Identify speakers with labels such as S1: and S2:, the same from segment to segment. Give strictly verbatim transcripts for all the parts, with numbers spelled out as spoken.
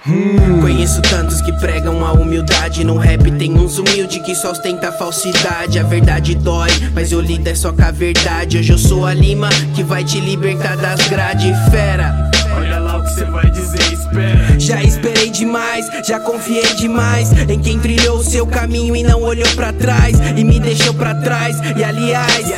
S1: hum. Conheço tantos que pregam a humildade. No rap tem uns humildes que só ostenta a falsidade. A verdade dói, mas eu lido é só com a verdade. Hoje eu sou a Lima que vai te libertar das grades, fera.
S2: Olha lá o que cê vai dizer, espera.
S1: Já esperei demais, já confiei demais em quem trilhou o seu caminho e não olhou pra trás e me deixou pra trás. E aliás, e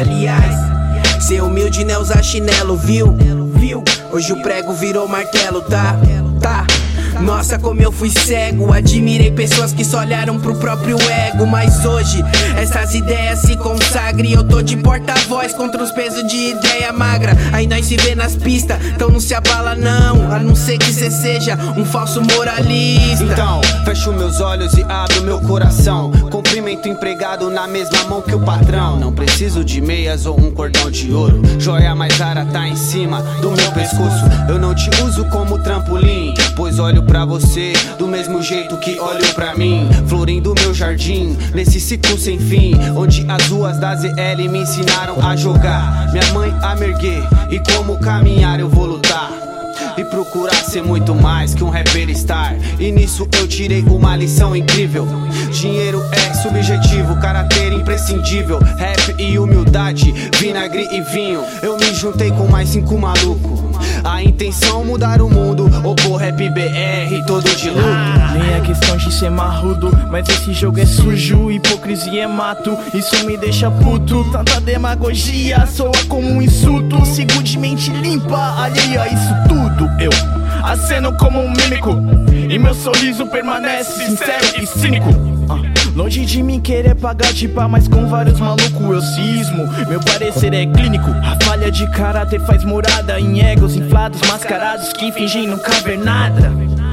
S1: aliás, ser humilde não é usar chinelo, viu? Viu? Hoje o prego virou martelo, tá? Tá? Nossa, como eu fui cego. Admirei pessoas que só olharam pro próprio ego. Mas hoje, essas ideias se consagram e eu tô de porta-voz contra os pesos de ideia magra. Aí nós se vê nas pistas, então não se abala não, a não ser que cê seja um falso moralista.
S3: Então, fecho meus olhos e abro meu coração. Cumprimento o empregado na mesma mão que o patrão. Não preciso de meias ou um cordão de ouro. Joia mais rara tá em cima do meu pescoço. Eu não te uso como trampolim, pois olho pra você do mesmo jeito que olho pra mim. Florindo meu jardim, nesse ciclo sem fim, onde as ruas da Z L me ensinaram a jogar. Minha mãe a me erguer, e como caminhar eu vou lutar e procurar ser muito mais que um rapper star. E nisso eu tirei uma lição incrível. Dinheiro é subjetivo, caráter imprescindível. Rap e humildade, vinagre e vinho. Eu me juntei com mais cinco malucos. A intenção mudar o mundo, opor rap B R todo de luto.
S2: Nem é questão de ser marrudo, mas esse jogo é sujo, hipocrisia é mato, isso me deixa puto. Tanta demagogia soa como um insulto. Sigo de mente limpa, alheia a isso tudo. Eu aceno como um mímico e meu sorriso permanece sincero e cínico. uh. Longe de mim querer pagar de pá, mas com vários malucos eu cismo. Meu parecer é clínico. A falha de caráter faz morada em egos inflados, mascarados que fingem nunca ver nada.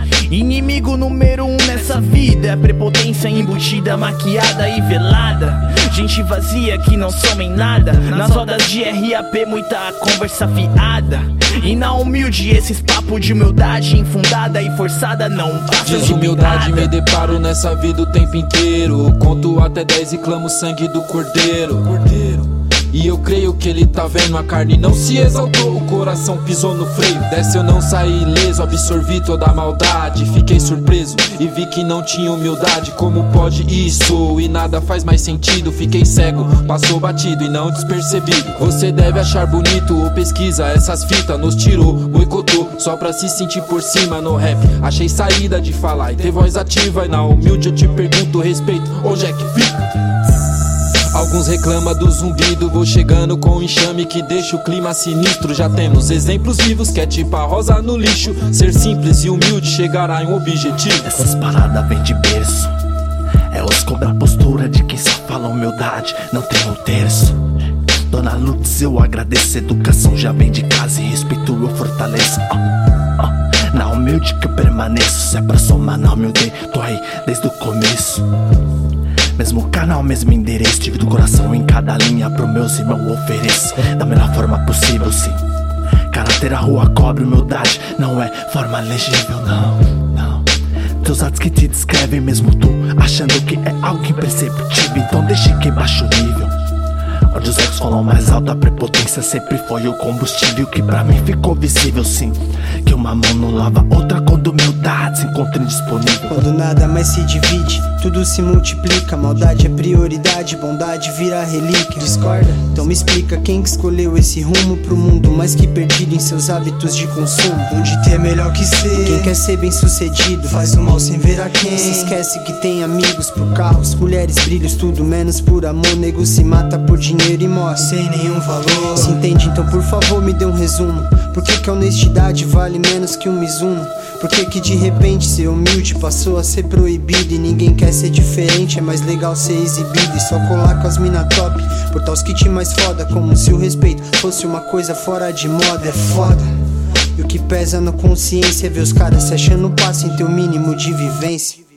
S2: Inimigo número um nessa vida é prepotência embutida, maquiada e velada. Gente vazia que não soma em nada. Nas rodas de R A P muita conversa fiada. E na humilde esses papos de humildade infundada e forçada não passam de
S4: humildade me deparo nessa vida o tempo inteiro. Conto até dez e clamo sangue do cordeiro. E eu creio que ele tá vendo, a carne não se exaltou, o coração pisou no freio. Dessa eu não saí ileso, absorvi toda a maldade. Fiquei surpreso e vi que não tinha humildade. Como pode isso? E nada faz mais sentido. Fiquei cego, passou batido e não despercebido. Você deve achar bonito ou pesquisa essas fitas. Nos tirou, boicotou, só pra se sentir por cima no rap. Achei saída de falar e ter voz ativa. E na humilde eu te pergunto respeito, onde é que fica? Alguns reclamam do zumbido, vou chegando com um enxame que deixa o clima sinistro. Já temos exemplos vivos que é tipo a rosa no lixo. Ser simples e humilde chegará em um objetivo.
S5: Essas paradas vêm de berço, elas cobram a postura de quem só fala humildade, não tem um terço. Dona Lutz, eu agradeço, educação já vem de casa e respeito eu fortaleço. uh, uh. Na humilde que eu permaneço, se é pra somar na humilde, tô aí desde o começo. Mesmo canal, mesmo endereço, tive do coração em cada linha, pro meus irmãos ofereço da melhor forma possível, sim. Caráter a rua cobre, humildade não é forma legível, não, não. Teus atos que te descrevem, mesmo tu achando que é algo imperceptível, então deixe que baixe o nível. Onde os egos falam mais alto, a prepotência sempre foi o combustível que pra mim ficou visível, sim. Que uma mão não lava outra quando humildade se encontra indisponível.
S6: Quando nada mais se divide, tudo se multiplica. Maldade é prioridade, bondade vira relíquia. Discorda? Então me explica quem que escolheu esse rumo pro mundo mais que perdido em seus hábitos de consumo. Onde ter é melhor que ser, quem quer ser bem sucedido faz o mal sem ver a quem. Se esquece que tem amigos por carros, mulheres, brilhos, tudo menos por amor. Nego se mata por dinheiro e morre sem nenhum valor. Se entende, então por favor me dê um resumo. Por que que a honestidade vale menos que um Mizuno? Por que que de repente ser humilde passou a ser proibido? E ninguém quer ser diferente, é mais legal ser exibido e só colar com as mina top, portar os kits mais foda, como se o respeito fosse uma coisa fora de moda. É foda. E o que pesa na consciência é ver os caras se achando passo em teu mínimo de vivência.